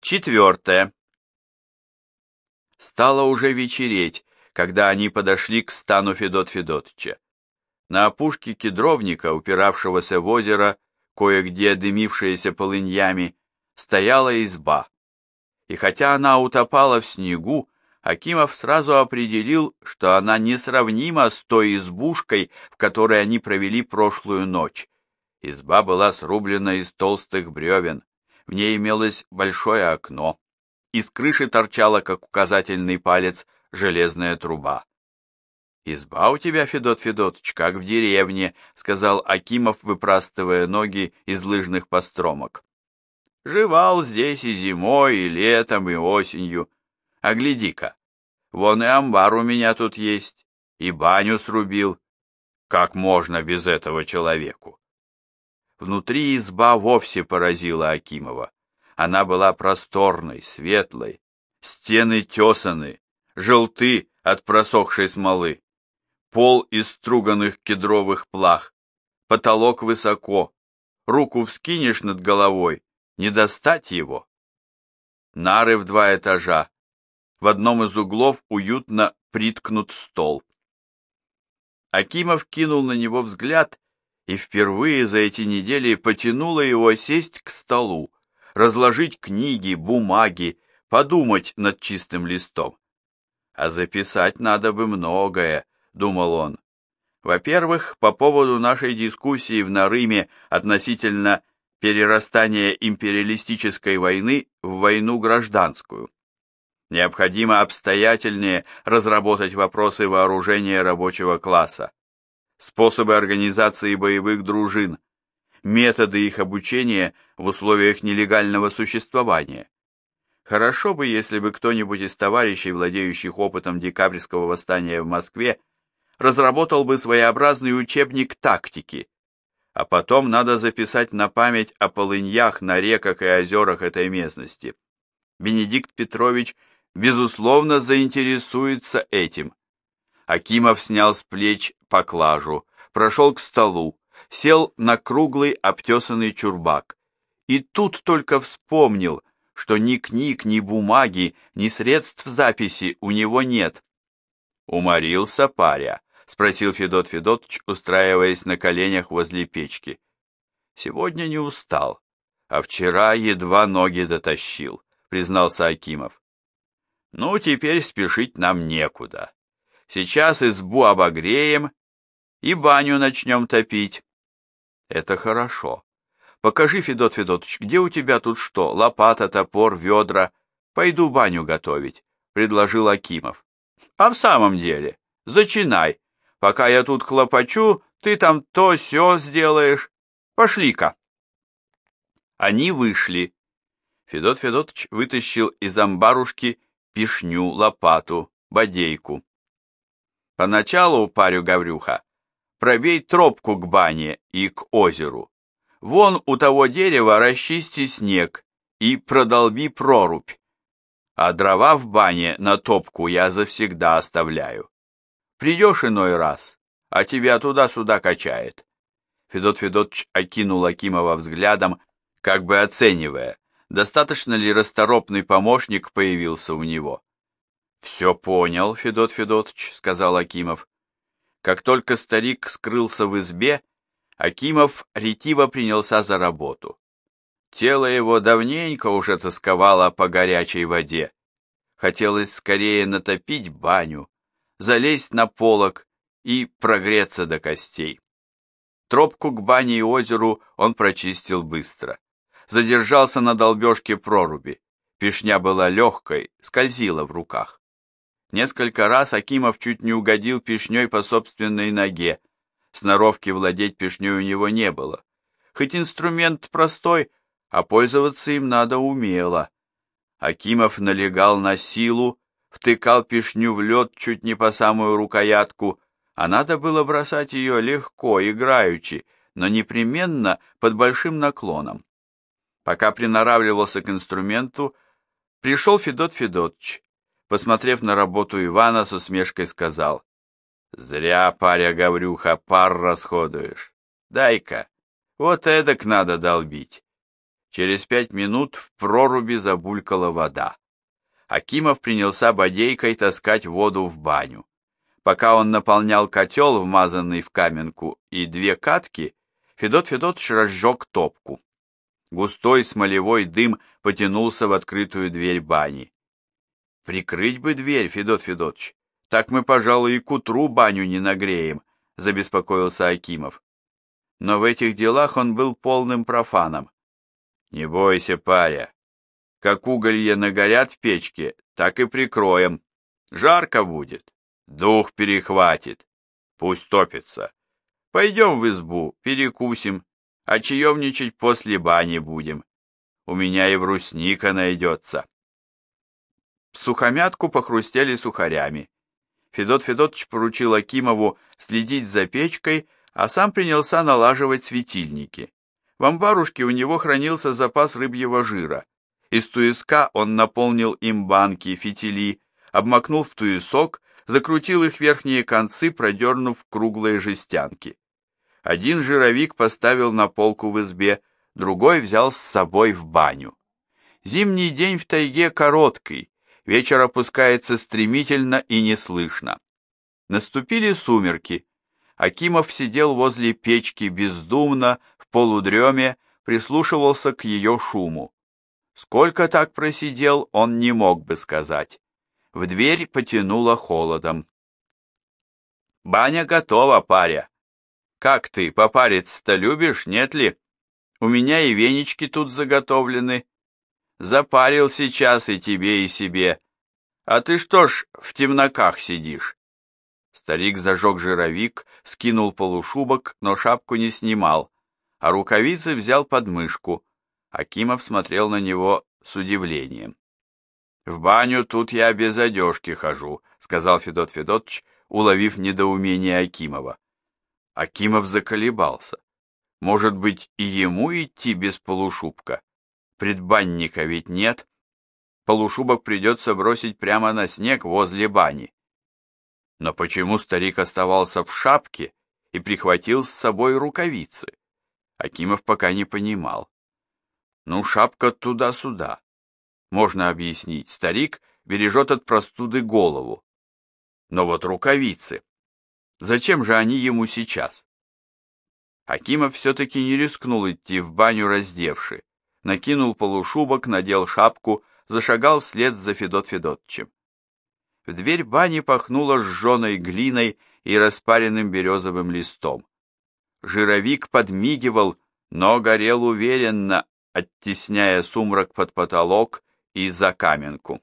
Четвертое. Стало уже вечереть, когда они подошли к стану Федот Федотыча. На опушке кедровника, упиравшегося в озеро, кое-где дымившееся полыньями, стояла изба. И хотя она утопала в снегу, Акимов сразу определил, что она несравнима с той избушкой, в которой они провели прошлую ночь. Изба была срублена из толстых бревен, в ней имелось большое окно, из крыши торчала, как указательный палец, железная труба. «Изба у тебя, Федот Федотыч, как в деревне», — сказал Акимов, выпрастывая ноги из лыжных постромок. «Живал здесь и зимой, и летом, и осенью. А гляди-ка, вон и амбар у меня тут есть, и баню срубил. Как можно без этого человеку?» Внутри изба вовсе поразила Акимова. Она была просторной, светлой, стены тесаны, желты от просохшей смолы, пол из струганных кедровых плах, потолок высоко, руку вскинешь над головой, не достать его. Нары в 2 этажа, в одном из углов уютно приткнут стол. Акимов кинул на него взгляд, и впервые за эти недели потянуло его сесть к столу, разложить книги, бумаги, подумать над чистым листом. А записать надо бы многое, думал он. Во-первых, по поводу нашей дискуссии в Нарыме относительно перерастания империалистической войны в войну гражданскую. Необходимо обстоятельнее разработать вопросы вооружения рабочего класса, способы организации боевых дружин, методы их обучения в условиях нелегального существования. Хорошо бы, если бы кто-нибудь из товарищей, владеющих опытом декабрьского восстания в Москве, разработал бы своеобразный учебник тактики, а потом надо записать на память о полыньях на реках и озерах этой местности. Бенедикт Петрович, безусловно, заинтересуется этим. Акимов снял с плеч поклажу, прошел к столу, сел на круглый обтесанный чурбак. И тут только вспомнил, что ни книг, ни бумаги, ни средств записи у него нет. «Уморился паря?» — спросил Федот Федотыч, устраиваясь на коленях возле печки. «Сегодня не устал, а вчера едва ноги дотащил», — признался Акимов. «Ну, теперь спешить нам некуда. Сейчас избу обогреем и баню начнем топить». «Это хорошо. Покажи, Федот Федотыч, где у тебя тут что? Лопата, топор, ведра. Пойду баню готовить», — предложил Акимов. «А в самом деле, зачинай. Пока я тут хлопочу, ты там то сё сделаешь. Пошли-ка». Они вышли. Федот Федотыч вытащил из амбарушки пишню, лопату, бодейку. «Поначалу, парю Гаврюха, пробей тропку к бане и к озеру. Вон у того дерева расчисти снег и продолби прорубь. А дрова в бане на топку я завсегда оставляю. Придешь иной раз, а тебя туда-сюда качает». Федот Федотыч окинул Акимова взглядом, как бы оценивая, достаточно ли расторопный помощник появился у него. «Все понял, Федот Федотыч», — сказал Акимов. Как только старик скрылся в избе, Акимов ретиво принялся за работу. Тело его давненько уже тосковало по горячей воде. Хотелось скорее натопить баню, залезть на полог и прогреться до костей. Тропку к бане и озеру он прочистил быстро. Задержался на долбежке проруби. Пишня была легкой, скользила в руках. Несколько раз Акимов чуть не угодил пишней по собственной ноге. Сноровки владеть пишней у него не было. Хоть инструмент простой, а пользоваться им надо умело. Акимов налегал на силу, втыкал пишню в лед чуть не по самую рукоятку, а надо было бросать ее легко, играючи, но непременно под большим наклоном. Пока приноравливался к инструменту, пришел Федот Федотыч. Посмотрев на работу Ивана, с усмешкой сказал: «Зря, паря Гаврюха, пар расходуешь. Дай-ка, вот эдак надо долбить». Через 5 минут в проруби забулькала вода. Акимов принялся бодейкой таскать воду в баню. Пока он наполнял котел, вмазанный в каменку, и 2 катки, Федот Федотыч разжег топку. Густой смолевой дым потянулся в открытую дверь бани. «Прикрыть бы дверь, Федот Федотыч, так мы, пожалуй, и к утру баню не нагреем», — забеспокоился Акимов. Но в этих делах он был полным профаном. «Не бойся, паря, как уголья нагорят в печке, так и прикроем. Жарко будет, дух перехватит, пусть топится. Пойдем в избу, перекусим, а чаевничать после бани будем. У меня и брусника найдется». Всухомятку похрустели сухарями. Федот Федотыч поручил Акимову следить за печкой, а сам принялся налаживать светильники. В амбарушке у него хранился запас рыбьего жира. Из туеска он наполнил им банки, фитили, обмакнул в туесок, закрутил их верхние концы, продернув круглые жестянки. Один жировик поставил на полку в избе, другой взял с собой в баню. Зимний день в тайге короткий, вечер опускается стремительно и неслышно. Наступили сумерки. Акимов сидел возле печки бездумно, в полудреме, прислушивался к ее шуму. Сколько так просидел, он не мог бы сказать. В дверь потянуло холодом. «Баня готова, паря. Как ты, попариться-то любишь, нет ли? У меня и венички тут заготовлены. Запарил сейчас и тебе, и себе. А ты что ж в темноках сидишь?» Старик зажег жировик, скинул полушубок, но шапку не снимал, а рукавицы взял под мышку. Акимов смотрел на него с удивлением. «В баню тут я без одежки хожу», — сказал Федот Федотыч, уловив недоумение Акимова. Акимов заколебался. Может быть, и ему идти без полушубка? Предбанника ведь нет. Полушубок придется бросить прямо на снег возле бани. Но почему старик оставался в шапке и прихватил с собой рукавицы? Акимов пока не понимал. Ну, шапка туда-сюда. Можно объяснить, старик бережет от простуды голову. Но вот рукавицы. Зачем же они ему сейчас? Акимов все-таки не рискнул идти в баню раздевши. Накинул полушубок, надел шапку, зашагал вслед за Федот Федотычем. В дверь бани пахнуло сжженной глиной и распаренным березовым листом. Жировик подмигивал, но горел уверенно, оттесняя сумрак под потолок и за каменку.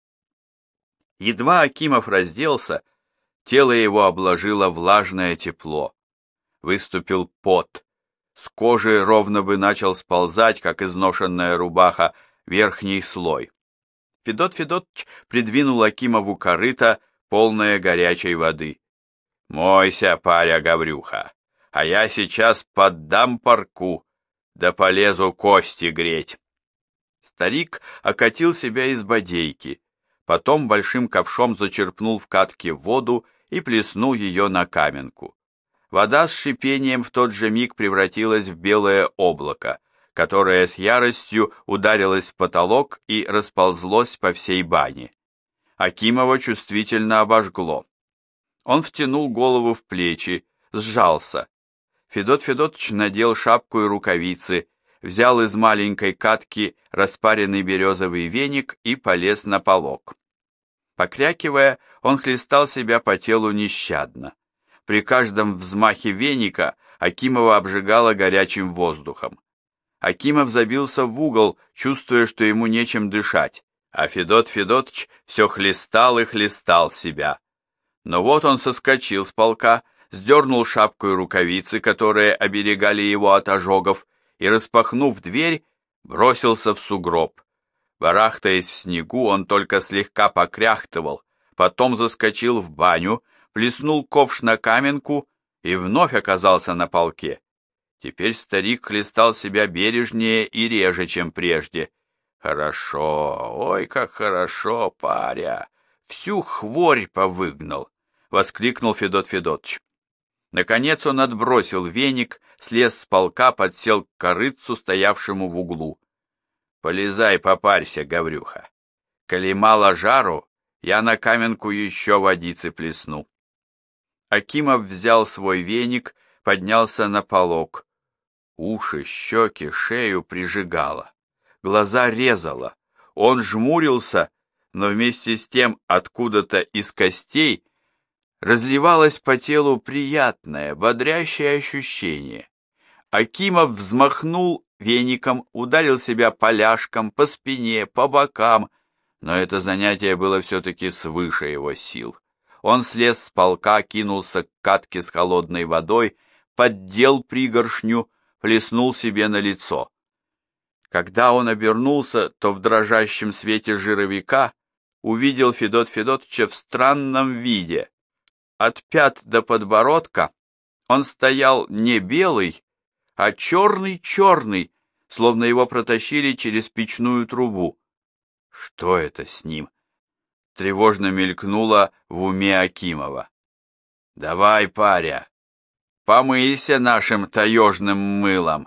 Едва Акимов разделся, тело его обложило влажное тепло. Выступил пот. С кожи ровно бы начал сползать, как изношенная рубаха, верхний слой. Федот Федотыч придвинул Акимову корыто, полное горячей воды. «Мойся, паря Гаврюха, а я сейчас поддам парку, да полезу кости греть». Старик окатил себя из бодейки, потом большим ковшом зачерпнул в катке воду и плеснул ее на каменку. Вода с шипением в тот же миг превратилась в белое облако, которое с яростью ударилось в потолок и расползлось по всей бане. Акимова чувствительно обожгло. Он втянул голову в плечи, сжался. Федот Федотыч надел шапку и рукавицы, взял из маленькой катки распаренный березовый веник и полез на полог. Покрякивая, он хлестал себя по телу нещадно. При каждом взмахе веника Акимова обжигало горячим воздухом. Акимов забился в угол, чувствуя, что ему нечем дышать, а Федот Федотыч все хлестал и хлестал себя. Но вот он соскочил с полка, сдернул шапку и рукавицы, которые оберегали его от ожогов, и, распахнув дверь, бросился в сугроб. Барахтаясь в снегу, он только слегка покряхтывал, потом заскочил в баню, плеснул ковш на каменку и вновь оказался на полке. Теперь старик хлестал себя бережнее и реже, чем прежде. «Хорошо, ой, как хорошо, паря! Всю хворь повыгнал!» — воскликнул Федот Федотыч. Наконец он отбросил веник, слез с полка, подсел к корытцу, стоявшему в углу. Полезай, попарься, Гаврюха. Коли мало жару, я на каменку еще водицы плесну. Акимов взял свой веник, поднялся на полог. Уши, щеки, шею прижигало. Глаза резало. Он жмурился, но вместе с тем откуда-то из костей разливалось по телу приятное, бодрящее ощущение. Акимов взмахнул веником, ударил себя поляшком по спине, по бокам, но это занятие было все-таки свыше его сил. Он слез с полка, кинулся к катке с холодной водой, поддел пригоршню, плеснул себе на лицо. Когда он обернулся, то в дрожащем свете жировика увидел Федот Федотыча в странном виде. От пят до подбородка он стоял не белый, а черный-черный, словно его протащили через печную трубу. Что это с ним? Тревожно мелькнуло в уме Акимова. «Давай, паря, помыйся нашим таежным мылом.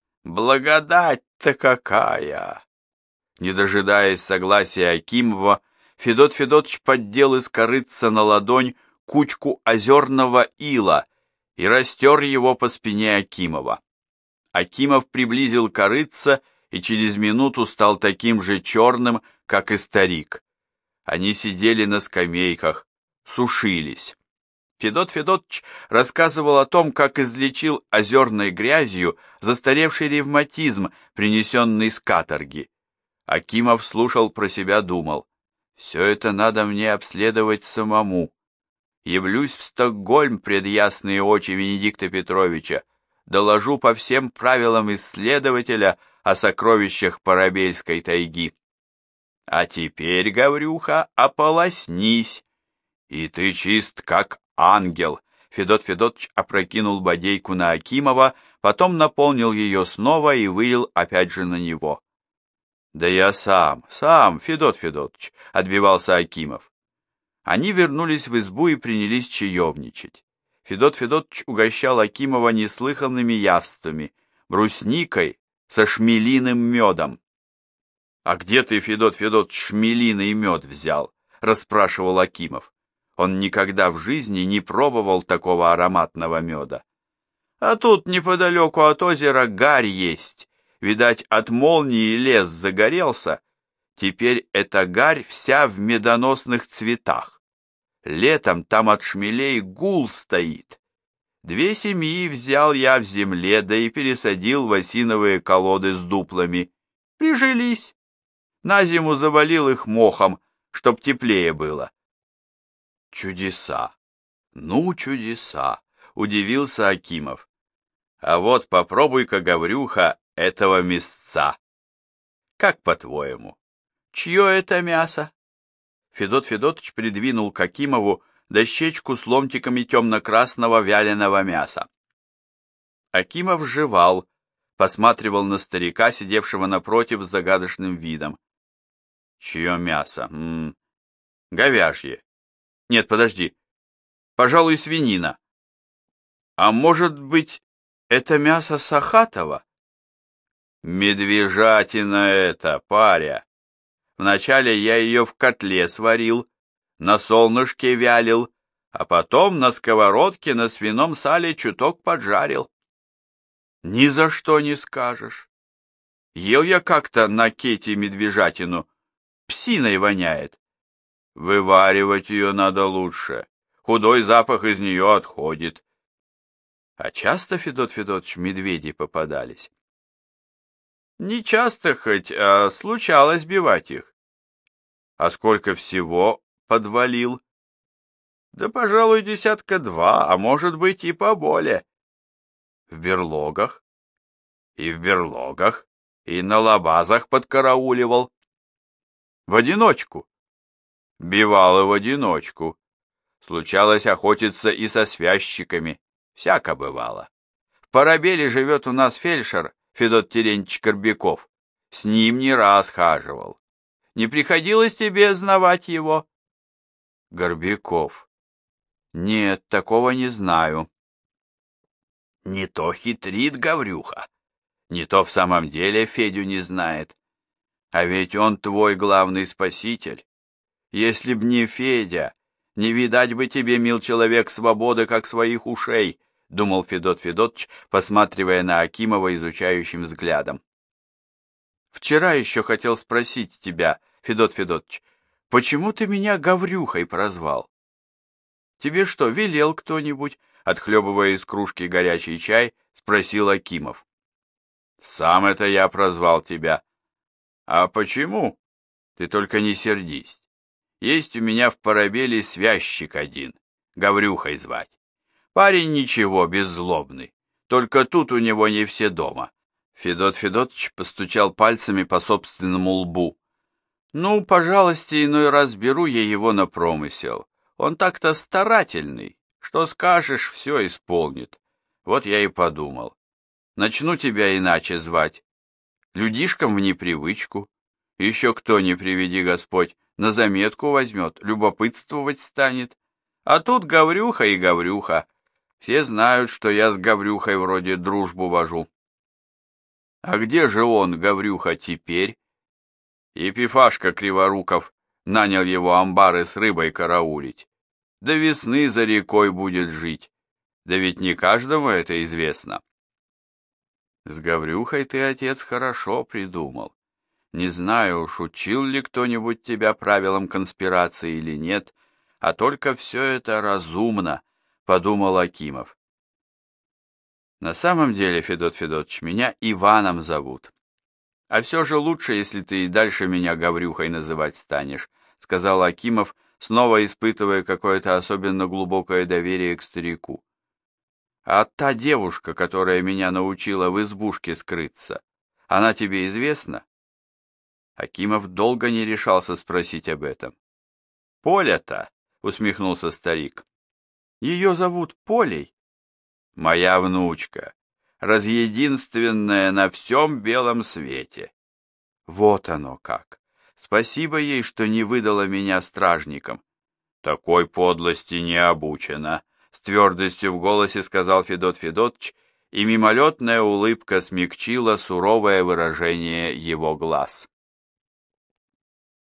Благодать-то какая!» Не дожидаясь согласия Акимова, Федот Федотыч поддел из корытца на ладонь кучку озерного ила и растер его по спине Акимова. Акимов приблизил корытца и через минуту стал таким же черным, как и старик. Они сидели на скамейках, сушились. Федот Федотыч рассказывал о том, как излечил озерной грязью застаревший ревматизм, принесенный с каторги. Акимов слушал, про себя думал: «Все это надо мне обследовать самому. Явлюсь в Стокгольм пред ясные очи Венедикта Петровича, доложу по всем правилам исследователя о сокровищах Парабельской тайги. А теперь, Гаврюха, ополоснись, и ты чист, как ангел». Федот Федотыч опрокинул бодейку на Акимова, потом наполнил ее снова и вылил опять же на него. «Да я сам, Федот Федотыч», — отбивался Акимов. Они вернулись в избу и принялись чаевничать. Федот Федотыч угощал Акимова неслыханными явствами, брусникой со шмелиным медом. «А где ты, Федот Федотыч, шмелиный мед взял?» — расспрашивал Акимов. Он никогда в жизни не пробовал такого ароматного меда. «А тут неподалеку от озера гарь есть. Видать, от молнии лес загорелся. Теперь эта гарь вся в медоносных цветах. Летом там от шмелей гул стоит. 2 семьи взял я в земле, да и пересадил в осиновые колоды с дуплами. Прижились. На зиму завалил их мохом, чтоб теплее было». «Чудеса! Ну, чудеса!» — удивился Акимов. «А вот попробуй-ка, Гаврюха, этого мясца. Как по-твоему, чье это мясо?» Федот Федотыч придвинул к Акимову дощечку с ломтиками темно-красного вяленого мяса. Акимов жевал, посматривал на старика, сидевшего напротив с загадочным видом. «Чье мясо? Говяжье. Нет, подожди. Пожалуй, свинина. А может быть, это мясо Сахатова?» «Медвежатина это, паря. Вначале я ее в котле сварил, на солнышке вялил, а потом на сковородке на свином сале чуток поджарил». «Ни за что не скажешь. Ел я как-то на кете медвежатину. Псиной воняет. Вываривать ее надо лучше. Худой запах из нее отходит». «А часто, Федот Федотыч, медведи попадались?» «Не часто хоть, а случалось бивать их». «А сколько всего подвалил?» «Да, пожалуй, 2 десятка, а может быть и поболее». «В берлогах?» «И в берлогах, и на лабазах подкарауливал». «В одиночку?» «Бивал и в одиночку. Случалось охотиться и со связчиками. Всяко бывало. В Парабеле живет у нас фельдшер Федот Терентьевич Корбяков. С ним не раз хаживал. Не приходилось тебе знавать его?» «Горбяков. Нет, такого не знаю». «Не то хитрит Гаврюха, не то в самом деле Федю не знает. А ведь он твой главный спаситель. Если б не Федя, не видать бы тебе, мил человек, свободы, как своих ушей, думал Федот Федотыч, посматривая на Акимова изучающим взглядом. Вчера еще хотел спросить тебя, Федот Федотыч, почему ты меня Гаврюхой прозвал? Тебе что, велел кто-нибудь? Отхлебывая из кружки горячий чай, спросил Акимов. Сам это я прозвал тебя. А почему? Ты только не сердись. Есть у меня в Парабеле связчик один, Гаврюхой звать. Парень ничего, беззлобный, только тут у него не все дома. Федот Федотыч постучал пальцами по собственному лбу. Ну, пожалуйста, иной раз беру я его на промысел. Он так-то старательный, что скажешь, все исполнит. Вот я и подумал. Начну тебя иначе звать. Людишкам в непривычку. Еще кто, не приведи Господь, на заметку возьмет, любопытствовать станет. А тут Гаврюха и Гаврюха. Все знают, что я с Гаврюхой вроде дружбу вожу. А где же он, Гаврюха, теперь? Епифашка Криворуков нанял его амбары с рыбой караулить. До весны за рекой будет жить. Да ведь не каждому это известно. С Гаврюхой ты, отец, хорошо придумал. Не знаю уж, учил ли кто-нибудь тебя правилам конспирации или нет, а только все это разумно, подумал Акимов. На самом деле, Федот Федотыч, меня Иваном зовут. А все же лучше, если ты и дальше меня Гаврюхой называть станешь, сказал Акимов, снова испытывая какое-то особенно глубокое доверие к старику. А та девушка, которая меня научила в избушке скрыться, она тебе известна? Акимов долго не решался спросить об этом. Поля-то, усмехнулся старик. Ее зовут Полей? Моя внучка, разъединственная на всем белом свете. Вот оно как. Спасибо ей, что не выдала меня стражникам. Такой подлости не обучена, с твердостью в голосе сказал Федот Федотыч, и мимолетная улыбка смягчила суровое выражение его глаз.